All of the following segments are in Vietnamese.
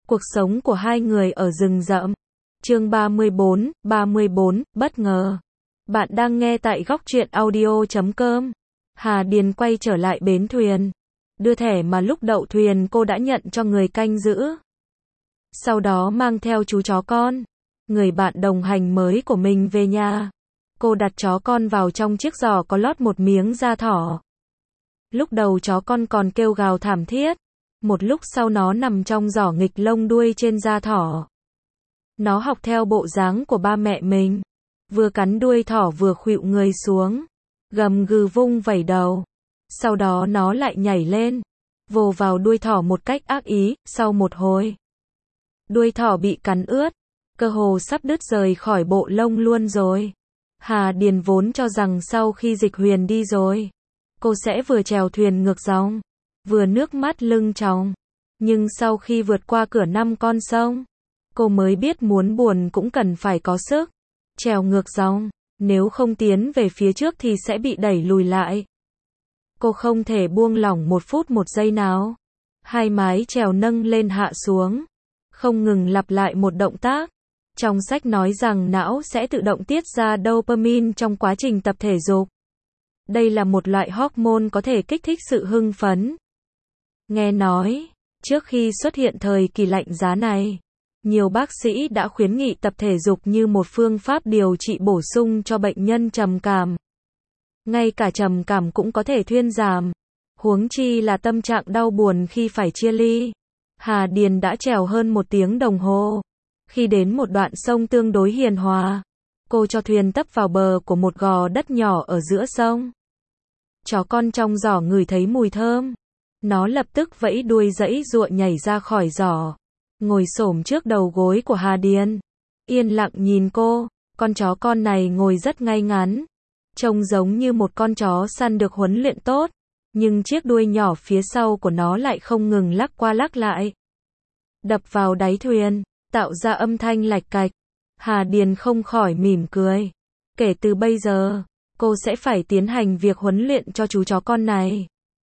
Cuộc sống của hai người ở rừng rậm. Chương 34, bất ngờ. Bạn đang nghe tại góc truyện audio.com. Hà Điền quay trở lại bến thuyền. Đưa thẻ mà lúc đậu thuyền cô đã nhận cho người canh giữ. Sau đó mang theo chú chó con, người bạn đồng hành mới của mình về nhà. Cô đặt chó con vào trong chiếc giỏ có lót một miếng da thỏ. Lúc đầu chó con còn kêu gào thảm thiết. Một lúc sau nó nằm trong giỏ nghịch lông đuôi trên da thỏ. Nó học theo bộ dáng của ba mẹ mình. Vừa cắn đuôi thỏ vừa khuỵu người xuống. Gầm gừ vung vẩy đầu. Sau đó nó lại nhảy lên. Vồ vào đuôi thỏ một cách ác ý. Sau một hồi, đuôi thỏ bị cắn ướt. Cơ hồ sắp đứt rời khỏi bộ lông luôn rồi. Hà Điền vốn cho rằng sau khi Dịch Huyền đi rồi, cô sẽ vừa chèo thuyền ngược dòng, vừa nước mắt lưng tròng. Nhưng sau khi vượt qua cửa 5 con sông, cô mới biết muốn buồn cũng cần phải có sức. Chèo ngược dòng, nếu không tiến về phía trước thì sẽ bị đẩy lùi lại. Cô không thể buông lỏng một phút một giây nào. Hai mái chèo nâng lên hạ xuống, không ngừng lặp lại một động tác. Trong sách nói rằng não sẽ tự động tiết ra dopamine trong quá trình tập thể dục. Đây là một loại hormone có thể kích thích sự hưng phấn. Nghe nói, trước khi xuất hiện thời kỳ lạnh giá này, nhiều bác sĩ đã khuyến nghị tập thể dục như một phương pháp điều trị bổ sung cho bệnh nhân trầm cảm. Ngay cả trầm cảm cũng có thể thuyên giảm, huống chi là tâm trạng đau buồn khi phải chia ly. Hà Điền đã chèo hơn 1 tiếng đồng hồ. Khi đến một đoạn sông tương đối hiền hòa, cô cho thuyền tấp vào bờ của một gò đất nhỏ ở giữa sông. Chó con trong giỏ ngửi thấy mùi thơm. Nó lập tức vẫy đuôi giãy giụa nhảy ra khỏi giỏ, ngồi xổm trước đầu gối của Hà Điền, yên lặng nhìn cô. Con chó con này ngồi rất ngay ngắn, trông giống như một con chó săn được huấn luyện tốt, nhưng chiếc đuôi nhỏ phía sau của nó lại không ngừng lắc qua lắc lại, đập vào đáy thuyền, tạo ra âm thanh lạch cạch. Hà Điền không khỏi mỉm cười. Kể từ bây giờ, cô sẽ phải tiến hành việc huấn luyện cho chú chó con này.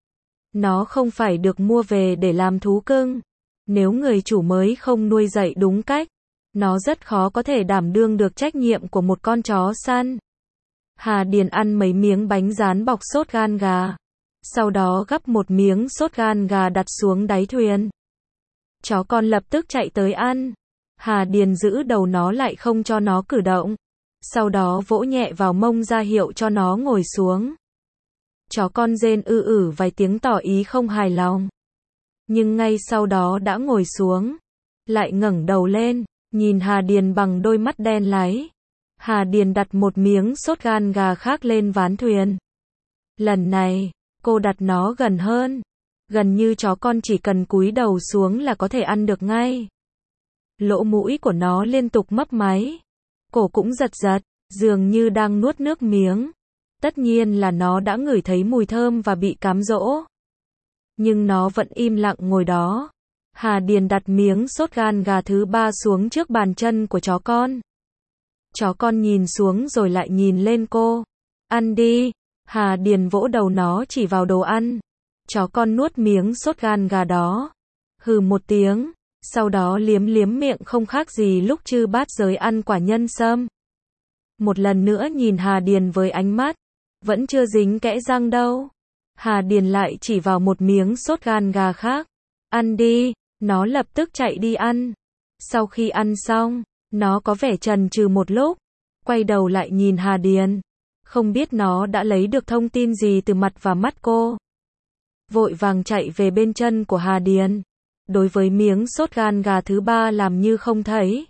Nó không phải được mua về để làm thú cưng. Nếu người chủ mới không nuôi dạy đúng cách, nó rất khó có thể đảm đương được trách nhiệm của một con chó săn. Hà Điền ăn mấy miếng bánh rán bọc sốt gan gà. Sau đó gắp một miếng sốt gan gà đặt xuống đáy thuyền. Chó con lập tức chạy tới ăn. Hà Điền giữ đầu nó lại không cho nó cử động. Sau đó vỗ nhẹ vào mông ra hiệu cho nó ngồi xuống. Chó con rên vài tiếng tỏ ý không hài lòng. Nhưng ngay sau đó đã ngồi xuống. Lại ngẩng đầu lên, nhìn Hà Điền bằng đôi mắt đen láy. Hà Điền đặt một miếng sốt gan gà khác lên ván thuyền. Lần này, cô đặt nó gần hơn. Gần như chó con chỉ cần cúi đầu xuống là có thể ăn được ngay. Lỗ mũi của nó liên tục mấp máy. Cổ cũng giật giật, dường như đang nuốt nước miếng. Tất nhiên là nó đã ngửi thấy mùi thơm và bị cám dỗ. Nhưng nó vẫn im lặng ngồi đó. Hà Điền đặt miếng sốt gan gà thứ 3 xuống trước bàn chân của chó con. Chó con nhìn xuống rồi lại nhìn lên cô. Ăn đi. Hà Điền vỗ đầu nó chỉ vào đồ ăn. Chó con nuốt miếng sốt gan gà đó. Hừ một tiếng. Sau đó liếm liếm miệng không khác gì lúc Chư Bát Giới ăn quả nhân sâm. Một lần nữa nhìn Hà Điền với ánh mắt, vẫn chưa dính kẽ răng đâu. Hà Điền lại chỉ vào một miếng sốt gan gà khác. Ăn đi. Nó lập tức chạy đi ăn. Sau khi ăn xong, nó có vẻ chần chừ một lúc, quay đầu lại nhìn Hà Điền. Không biết nó đã lấy được thông tin gì từ mặt và mắt cô. Vội vàng chạy về bên chân của Hà Điền. Đối với miếng sốt gan gà thứ 3 làm như không thấy.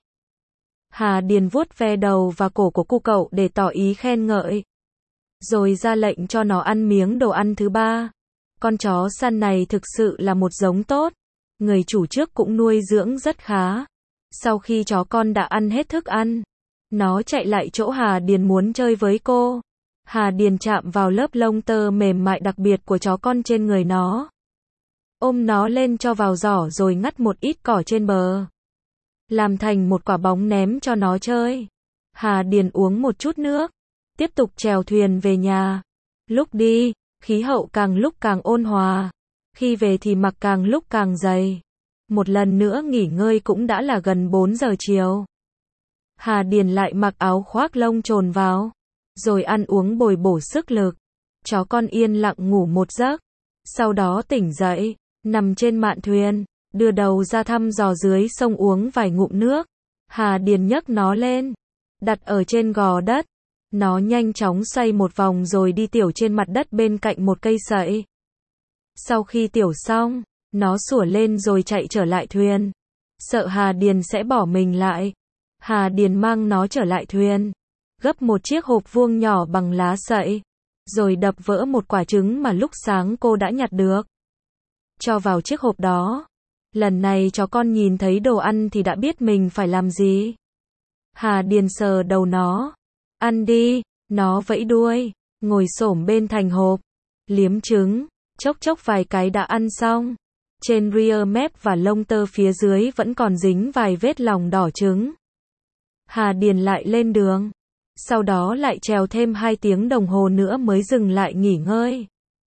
Hà Điền vuốt ve đầu và cổ của cu cậu để tỏ ý khen ngợi. Rồi ra lệnh cho nó ăn miếng đồ ăn thứ 3. Con chó săn này thực sự là một giống tốt. Người chủ trước cũng nuôi dưỡng rất khá. Sau khi chó con đã ăn hết thức ăn, nó chạy lại chỗ Hà Điền muốn chơi với cô. Hà Điền chạm vào lớp lông tơ mềm mại đặc biệt của chó con trên người nó. Ôm nó lên cho vào giỏ rồi ngắt một ít cỏ trên bờ. Làm thành một quả bóng ném cho nó chơi. Hà Điền uống một chút nước. Tiếp tục chèo thuyền về nhà. Lúc đi, khí hậu càng lúc càng ôn hòa. Khi về thì mặc càng lúc càng dày. một lần nữa nghỉ ngơi cũng đã là gần 4 giờ chiều. Hà Điền lại mặc áo khoác lông trồn vào, rồi ăn uống bồi bổ sức lực. Chó con yên lặng ngủ một giấc, sau đó tỉnh dậy, nằm trên mạn thuyền, đưa đầu ra thăm dò dưới sông uống vài ngụm nước. Hà Điền nhấc nó lên, đặt ở trên gò đất. Nó nhanh chóng xoay một vòng rồi đi tiểu trên mặt đất bên cạnh một cây sậy. Sau khi tiểu xong, nó sủa lên rồi chạy trở lại thuyền. Sợ Hà Điền sẽ bỏ mình lại, Hà Điền mang nó trở lại thuyền, gấp một chiếc hộp vuông nhỏ bằng lá sậy, rồi đập vỡ một quả trứng mà lúc sáng cô đã nhặt được, cho vào chiếc hộp đó. Lần này chó con nhìn thấy đồ ăn thì đã biết mình phải làm gì. Hà Điền sờ đầu nó. Ăn đi, nó vẫy đuôi, ngồi xổm bên thành hộp, liếm trứng, chốc chốc vài cái đã ăn xong. Trên rear mép và lông tơ phía dưới vẫn còn dính vài vết lòng đỏ trứng. Hà Điền lại lên đường, sau đó lại trèo thêm 2 tiếng đồng hồ nữa mới dừng lại nghỉ ngơi.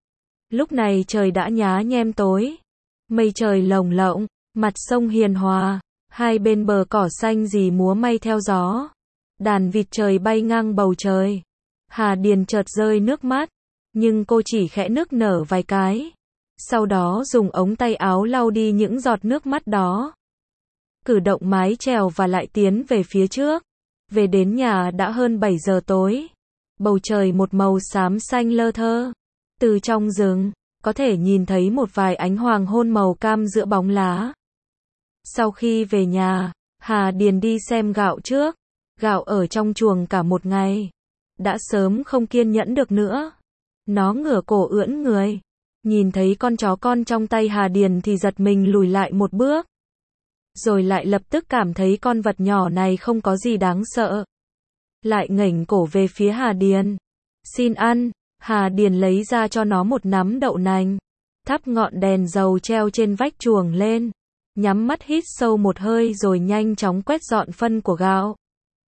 Lúc này trời đã nhá nhem tối, mây trời lồng lộng, mặt sông hiền hòa, hai bên bờ cỏ xanh rì múa may theo gió. Đàn vịt trời bay ngang bầu trời. Hà Điền chợt rơi nước mắt, nhưng cô chỉ khẽ nức nở vài cái. Sau đó dùng ống tay áo lau đi những giọt nước mắt đó. Cử động mái chèo và lại tiến về phía trước. Về đến nhà đã hơn 7 giờ tối. Bầu trời một màu xám xanh lơ thơ. Từ trong rừng, có thể nhìn thấy một vài ánh hoàng hôn màu cam giữa bóng lá. Sau khi về nhà, Hà Điền đi xem gạo trước. Gạo ở trong chuồng cả một ngày, đã sớm không kiên nhẫn được nữa. Nó ngửa cổ ưỡn người, nhìn thấy con chó con trong tay Hà Điền thì giật mình lùi lại một bước. Rồi lại lập tức cảm thấy con vật nhỏ này không có gì đáng sợ. Lại ngẩng cổ về phía Hà Điền. Xin ăn. Hà Điền lấy ra cho nó một nắm đậu nành, thắp ngọn đèn dầu treo trên vách chuồng lên, nhắm mắt hít sâu một hơi rồi nhanh chóng quét dọn phân của gạo.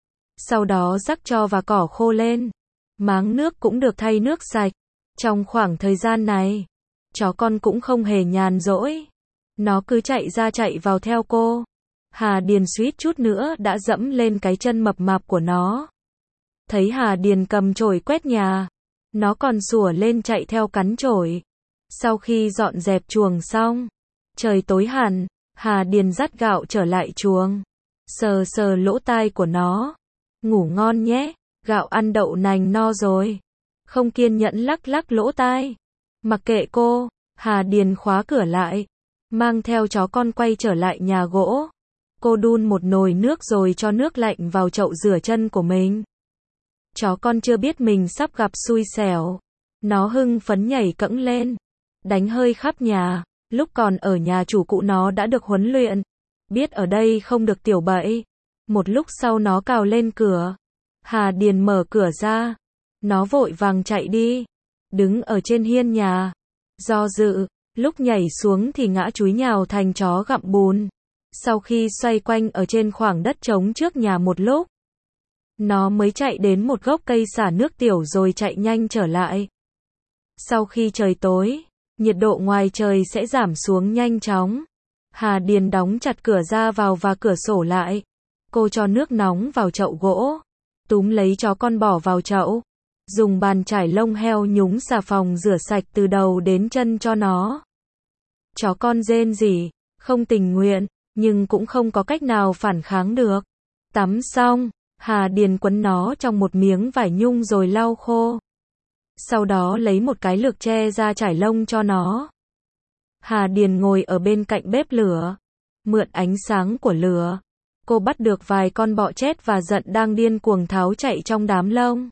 Sau đó rắc tro và cỏ khô lên. Máng nước cũng được thay nước sạch. Trong khoảng thời gian này, chó con cũng không hề nhàn rỗi. Nó cứ chạy ra chạy vào theo cô. Hà Điền suýt chút nữa đã dẫm lên cái chân mập mạp của nó. Thấy Hà Điền cầm chổi quét nhà, nó còn sủa lên chạy theo cắn chổi. Sau khi dọn dẹp chuồng xong, trời tối hẳn, Hà Điền dắt gạo trở lại chuồng, sờ sờ lỗ tai của nó. Ngủ ngon nhé, gạo ăn đậu nành no rồi. Không kiên nhẫn lắc lắc lỗ tai. Mặc kệ cô, Hà Điền khóa cửa lại, mang theo chó con quay trở lại nhà gỗ. Cô đun một nồi nước rồi cho nước lạnh vào chậu rửa chân của mình. Chó con chưa biết mình sắp gặp xui xẻo. Nó hưng phấn nhảy cẫng lên, đánh hơi khắp nhà. Lúc còn ở nhà chủ cũ nó đã được huấn luyện, biết ở đây không được tiểu bậy. Một lúc sau nó cào lên cửa. Hà Điền mở cửa ra. Nó vội vàng chạy đi, đứng ở trên hiên nhà, do dự, lúc nhảy xuống thì ngã chúi nhào thành chó gặm bùn. Sau khi xoay quanh ở trên khoảng đất trống trước nhà một lúc, nó mới chạy đến một gốc cây xả nước tiểu rồi chạy nhanh trở lại. Sau khi trời tối, nhiệt độ ngoài trời sẽ giảm xuống nhanh chóng. Hà Điền đóng chặt cửa ra vào và cửa sổ lại. Cô cho nước nóng vào chậu gỗ, túm lấy chó con bỏ vào chậu, dùng bàn chải lông heo nhúng xà phòng rửa sạch từ đầu đến chân cho nó. Chó con rên rỉ, không tình nguyện, nhưng cũng không có cách nào phản kháng được. Tắm xong, Hà Điền quấn nó trong một miếng vải nhung rồi lau khô. Sau đó lấy một cái lược tre ra trải lông cho nó. Hà Điền ngồi ở bên cạnh bếp lửa, mượn ánh sáng của lửa. Cô bắt được vài con bọ chét và giận đang điên cuồng tháo chạy trong đám lông.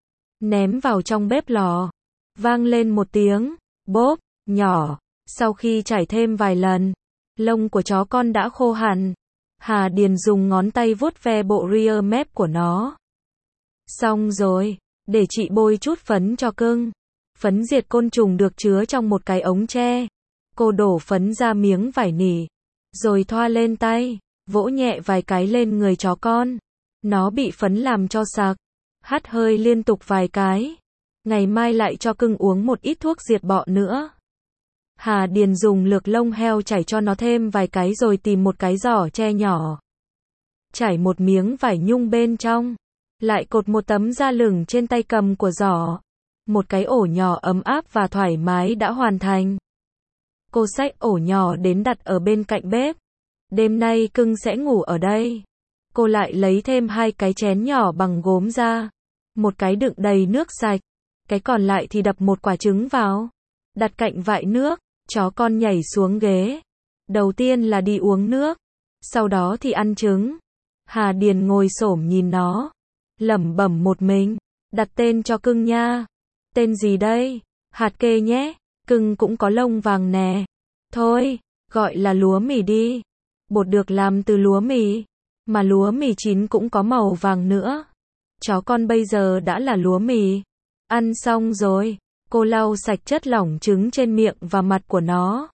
Ném vào trong bếp lò. Vang lên một tiếng bốp nhỏ. Sau khi chảy thêm vài lần, lông của chó con đã khô hẳn. Hà Điền dùng ngón tay vuốt ve bộ rear mép của nó. Xong rồi, để chị bôi chút phấn cho cưng. Phấn diệt côn trùng được chứa trong một cái ống tre. Cô đổ phấn ra miếng vải nỉ, rồi thoa lên tay, vỗ nhẹ vài cái lên người chó con. Nó bị phấn làm cho sặc, hắt hơi liên tục vài cái. Ngày mai lại cho cưng uống một ít thuốc diệt bọ nữa. Hà Điền dùng lược lông heo chảy cho nó thêm vài cái rồi tìm một cái giỏ tre nhỏ. Trải một miếng vải nhung bên trong. Lại cột một tấm da lửng trên tay cầm của giỏ. Một cái ổ nhỏ ấm áp và thoải mái đã hoàn thành. Cô xách ổ nhỏ đến đặt ở bên cạnh bếp. Đêm nay cưng sẽ ngủ ở đây. Cô lại lấy thêm 2 cái chén nhỏ bằng gốm ra. Một cái đựng đầy nước sạch. Cái còn lại thì đập một quả trứng vào. Đặt cạnh vại nước. Chó con nhảy xuống ghế. Đầu tiên là đi uống nước. Sau đó thì ăn trứng. Hà Điền ngồi xổm nhìn nó. Lẩm bẩm một mình. Đặt tên cho cưng nha. Tên gì đây? Hạt kê nhé. Cưng cũng có lông vàng nè. Thôi, gọi là lúa mì đi. Bột được làm từ lúa mì. Mà lúa mì chín cũng có màu vàng nữa. Chó con bây giờ đã là lúa mì. Ăn xong rồi. Cô lau sạch chất lỏng trứng trên miệng và mặt của nó.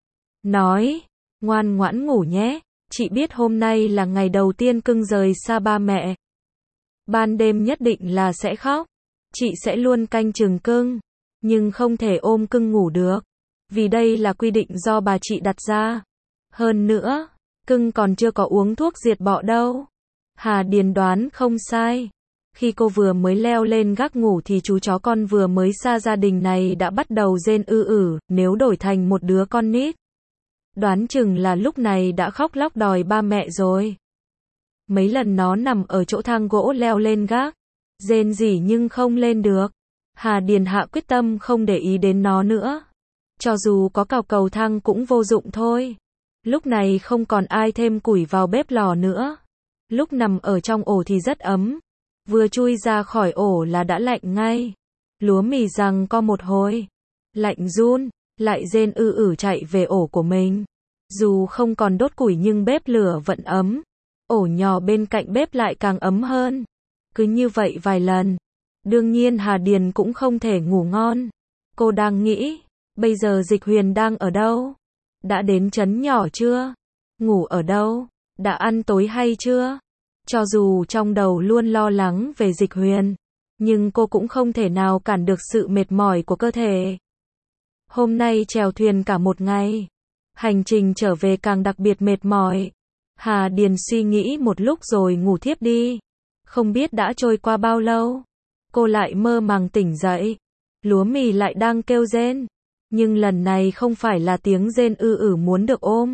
Nói, ngoan ngoãn ngủ nhé. Chị biết hôm nay là ngày đầu tiên cưng rời xa ba mẹ. Ban đêm nhất định là sẽ khóc. Chị sẽ luôn canh chừng cưng. Nhưng không thể ôm cưng ngủ được. Vì đây là quy định do bà chị đặt ra. Hơn nữa, cưng còn chưa có uống thuốc diệt bọ đâu. Hà Điền đoán không sai. Khi cô vừa mới leo lên gác ngủ thì chú chó con vừa mới xa gia đình này đã bắt đầu rên nếu đổi thành một đứa con nít. Đoán chừng là lúc này đã khóc lóc đòi ba mẹ rồi. Mấy lần nó nằm ở chỗ thang gỗ leo lên gác. Rên rỉ nhưng không lên được. Hà Điền hạ quyết tâm không để ý đến nó nữa. Cho dù có cào cầu thang cũng vô dụng thôi. Lúc này không còn ai thêm củi vào bếp lò nữa. Lúc nằm ở trong ổ thì rất ấm. Vừa chui ra khỏi ổ là đã lạnh ngay. Lúa mì giằng co một hồi. Lạnh run, lại rên chạy về ổ của mình. Dù không còn đốt củi nhưng bếp lửa vẫn ấm. Ổ nhỏ bên cạnh bếp lại càng ấm hơn. Cứ như vậy vài lần. Đương nhiên Hà Điền cũng không thể ngủ ngon. Cô đang nghĩ, bây giờ Dịch Huyền đang ở đâu? Đã đến trấn nhỏ chưa? Ngủ ở đâu? Đã ăn tối hay chưa? Cho dù trong đầu luôn lo lắng về Dịch Huyền, nhưng cô cũng không thể nào cản được sự mệt mỏi của cơ thể. Hôm nay chèo thuyền cả một ngày. Hành trình trở về càng đặc biệt mệt mỏi. Hà Điền suy nghĩ một lúc rồi ngủ thiếp đi. Không biết đã trôi qua bao lâu. Cô lại mơ màng tỉnh dậy. Lúa mì lại đang kêu rên. Nhưng lần này không phải là tiếng rên muốn được ôm.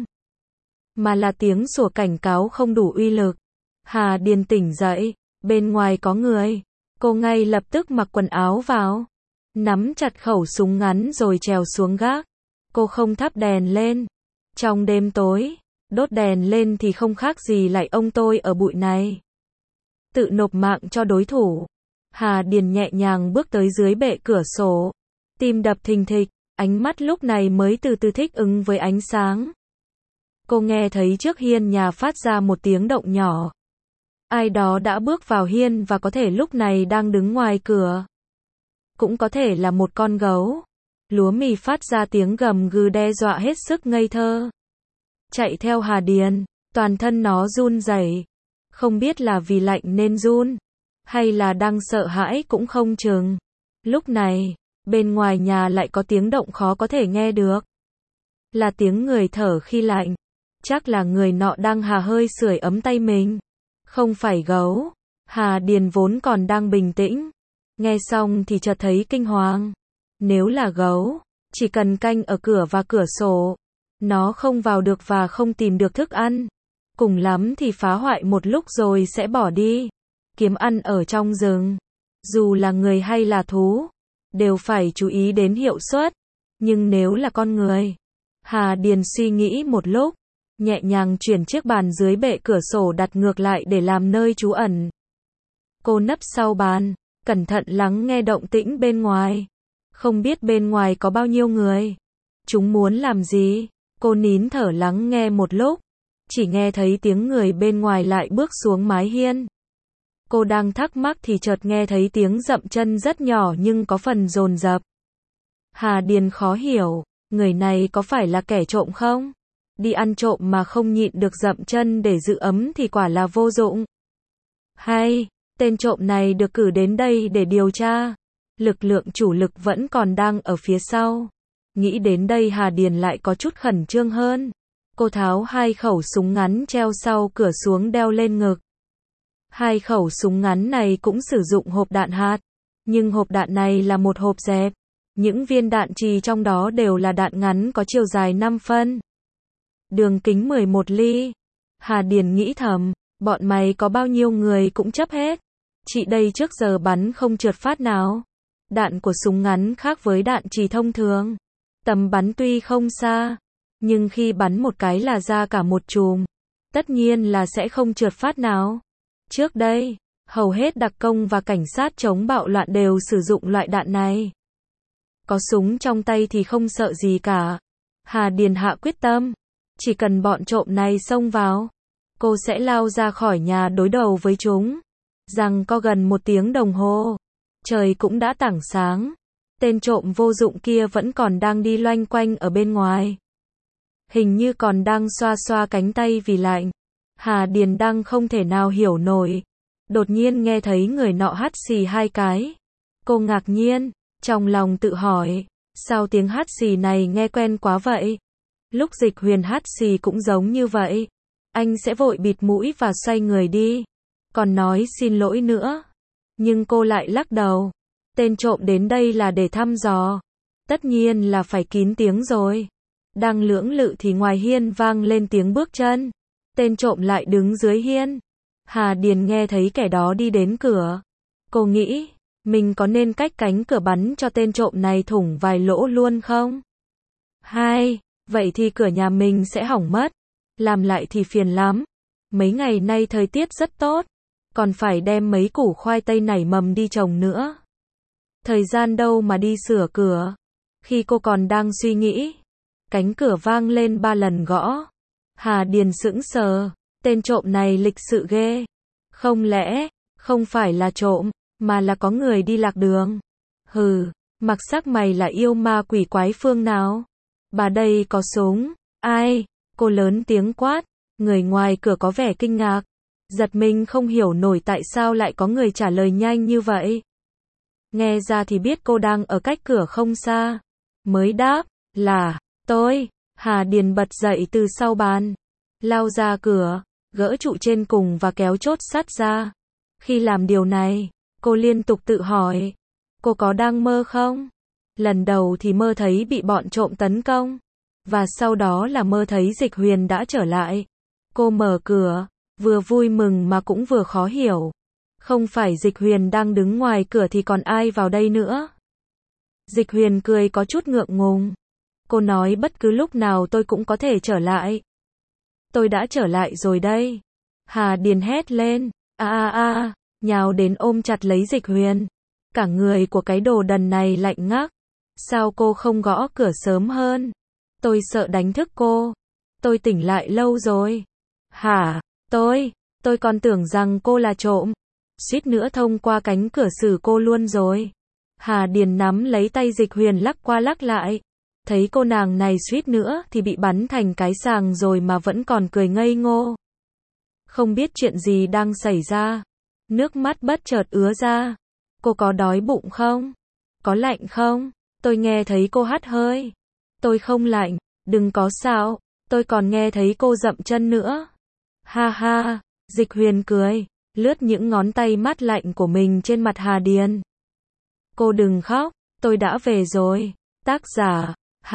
Mà là tiếng sủa cảnh cáo không đủ uy lực. Hà Điền tỉnh dậy. Bên ngoài có người. Cô ngay lập tức mặc quần áo vào. Nắm chặt khẩu súng ngắn rồi trèo xuống gác. Cô không thắp đèn lên. Trong đêm tối, đốt đèn lên thì không khác gì lại ông tôi ở bụi này. Tự nộp mạng cho đối thủ. Hà Điền nhẹ nhàng bước tới dưới bệ cửa sổ. Tim đập thình thịch, ánh mắt lúc này mới từ từ thích ứng với ánh sáng. Cô nghe thấy trước hiên nhà phát ra một tiếng động nhỏ. Ai đó đã bước vào hiên và có thể lúc này đang đứng ngoài cửa. Cũng có thể là một con gấu. Lúa mì phát ra tiếng gầm gừ đe dọa hết sức ngây thơ. Chạy theo Hà Điền, toàn thân nó run rẩy. Không biết là vì lạnh nên run, hay là đang sợ hãi cũng không chừng. Lúc này, bên ngoài nhà lại có tiếng động khó có thể nghe được. Là tiếng người thở khi lạnh. Chắc là người nọ đang hà hơi sưởi ấm tay mình. Không phải gấu. Hà Điền vốn còn đang bình tĩnh. Nghe xong thì chợt thấy kinh hoàng. Nếu là gấu, chỉ cần canh ở cửa và cửa sổ. Nó không vào được và không tìm được thức ăn. Cùng lắm thì phá hoại một lúc rồi sẽ bỏ đi. Kiếm ăn ở trong rừng. Dù là người hay là thú, đều phải chú ý đến hiệu suất. Nhưng nếu là con người, Hà Điền suy nghĩ một lúc, nhẹ nhàng chuyển chiếc bàn dưới bệ cửa sổ đặt ngược lại để làm nơi trú ẩn. Cô nấp sau bàn, cẩn thận lắng nghe động tĩnh bên ngoài. Không biết bên ngoài có bao nhiêu người. Chúng muốn làm gì? Cô nín thở lắng nghe một lúc. Chỉ nghe thấy tiếng người bên ngoài lại bước xuống mái hiên. Cô đang thắc mắc thì chợt nghe thấy tiếng dậm chân rất nhỏ nhưng có phần dồn dập. Hà Điền khó hiểu, người này có phải là kẻ trộm không? Đi ăn trộm mà không nhịn được dậm chân để giữ ấm thì quả là vô dụng. Hay, tên trộm này được cử đến đây để điều tra. Lực lượng chủ lực vẫn còn đang ở phía sau. Nghĩ đến đây Hà Điền lại có chút khẩn trương hơn. Cô tháo 2 khẩu súng ngắn treo sau cửa xuống đeo lên ngực. 2 khẩu súng ngắn này cũng sử dụng hộp đạn hạt, nhưng hộp đạn này là một hộp dẹp. Những viên đạn trì trong đó đều là đạn ngắn có chiều dài 5 phân. Đường kính 11 ly. Hà Điền nghĩ thầm, bọn mày có bao nhiêu người cũng chấp hết. Chị đây trước giờ bắn không trượt phát nào. Đạn của súng ngắn khác với đạn trì thông thường. Tầm bắn tuy không xa, nhưng khi bắn một cái là ra cả một chùm. Tất nhiên là sẽ không trượt phát nào. Trước đây, hầu hết đặc công và cảnh sát chống bạo loạn đều sử dụng loại đạn này. Có súng trong tay thì không sợ gì cả. Hà Điền hạ quyết tâm, chỉ cần bọn trộm này xông vào, cô sẽ lao ra khỏi nhà đối đầu với chúng. Rằng có gần 1 tiếng đồng hồ, trời cũng đã tảng sáng. Tên trộm vô dụng kia vẫn còn đang đi loanh quanh ở bên ngoài. Hình như còn đang xoa xoa cánh tay vì lạnh. Hà Điền đang không thể nào hiểu nổi. Đột nhiên nghe thấy người nọ hắt xì 2 cái. Cô ngạc nhiên, trong lòng tự hỏi, sao tiếng hắt xì này nghe quen quá vậy? Lúc Dịch Huyền hắt xì cũng giống như vậy. Anh sẽ vội bịt mũi và xoay người đi. Còn nói xin lỗi nữa. Nhưng cô lại lắc đầu. Tên trộm đến đây là để thăm dò. Tất nhiên là phải kín tiếng rồi. Đang lưỡng lự thì ngoài hiên vang lên tiếng bước chân. Tên trộm lại đứng dưới hiên. Hà Điền nghe thấy kẻ đó đi đến cửa. Cô nghĩ, mình có nên cách cánh cửa bắn cho tên trộm này thủng vài lỗ luôn không? Vậy thì cửa nhà mình sẽ hỏng mất. Làm lại thì phiền lắm. Mấy ngày nay thời tiết rất tốt. Còn phải đem mấy củ khoai tây nảy mầm đi trồng nữa. Thời gian đâu mà đi sửa cửa. Khi cô còn đang suy nghĩ, cánh cửa vang lên 3 lần gõ. Hà Điền sững sờ, tên trộm này lịch sự ghê. Không lẽ, không phải là trộm, mà là có người đi lạc đường. Hừ, mặc sắc mày là yêu ma quỷ quái phương nào? Bà đây có súng. Ai? Cô lớn tiếng quát. Người ngoài cửa có vẻ kinh ngạc. Giật mình không hiểu nổi tại sao lại có người trả lời nhanh như vậy. Nghe ra thì biết cô đang ở cách cửa không xa. Mới đáp, là, tôi. Hà Điền bật dậy từ sau bàn. Lao ra cửa, gỡ trụ trên cùng và kéo chốt sắt ra. Khi làm điều này, cô liên tục tự hỏi. Cô có đang mơ không? Lần đầu thì mơ thấy bị bọn trộm tấn công. Và sau đó là mơ thấy Dịch Huyền đã trở lại. Cô mở cửa, vừa vui mừng mà cũng vừa khó hiểu. Không phải Dịch Huyền đang đứng ngoài cửa thì còn ai vào đây nữa? Dịch Huyền cười có chút ngượng ngùng. Cô nói bất cứ lúc nào tôi cũng có thể trở lại. Tôi đã trở lại rồi đây. Hà Điền hét lên. Nhào đến ôm chặt lấy Dịch Huyền. Cả người của cái đồ đần này lạnh ngắt. Sao cô không gõ cửa sớm hơn? Tôi sợ đánh thức cô. Tôi tỉnh lại lâu rồi. Hả? Tôi còn tưởng rằng cô là trộm. Suýt nữa thông qua cánh cửa xử cô luôn rồi. Hà Điền nắm lấy tay Dịch Huyền lắc qua lắc lại. Thấy cô nàng này suýt nữa thì bị bắn thành cái sàng rồi mà vẫn còn cười ngây ngô. Không biết chuyện gì đang xảy ra. Nước mắt bất chợt ứa ra. Cô có đói bụng không? Có lạnh không? Tôi nghe thấy cô hắt hơi. Tôi không lạnh, đừng có sao. Tôi còn nghe thấy cô dậm chân nữa. Ha ha, Dịch Huyền cười, lướt những ngón tay mát lạnh của mình trên mặt Hà Điền. Cô đừng khóc, tôi đã về rồi. Tác giả,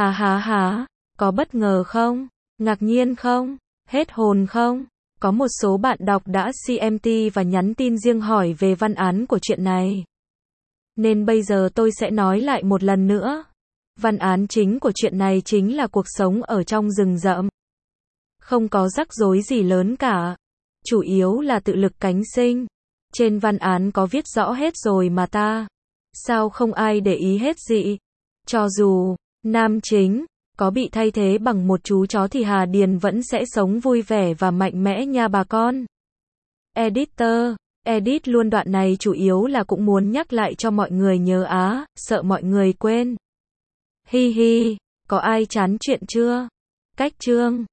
ha, có bất ngờ không? Ngạc nhiên không? Hết hồn không? Có một số bạn đọc đã CMT và nhắn tin riêng hỏi về văn án của chuyện này. Nên bây giờ tôi sẽ nói lại một lần nữa. Văn án chính của chuyện này chính là cuộc sống ở trong rừng rậm. Không có rắc rối gì lớn cả. Chủ yếu là tự lực cánh sinh. Trên văn án có viết rõ hết rồi mà ta. Sao không ai để ý hết gì? Cho dù nam chính có bị thay thế bằng một chú chó thì Hà Điền vẫn sẽ sống vui vẻ và mạnh mẽ nha bà con. Editor, edit luôn đoạn này chủ yếu là cũng muốn nhắc lại cho mọi người nhớ sợ mọi người quên. Hi hi, có ai chán chuyện chưa? Cách chương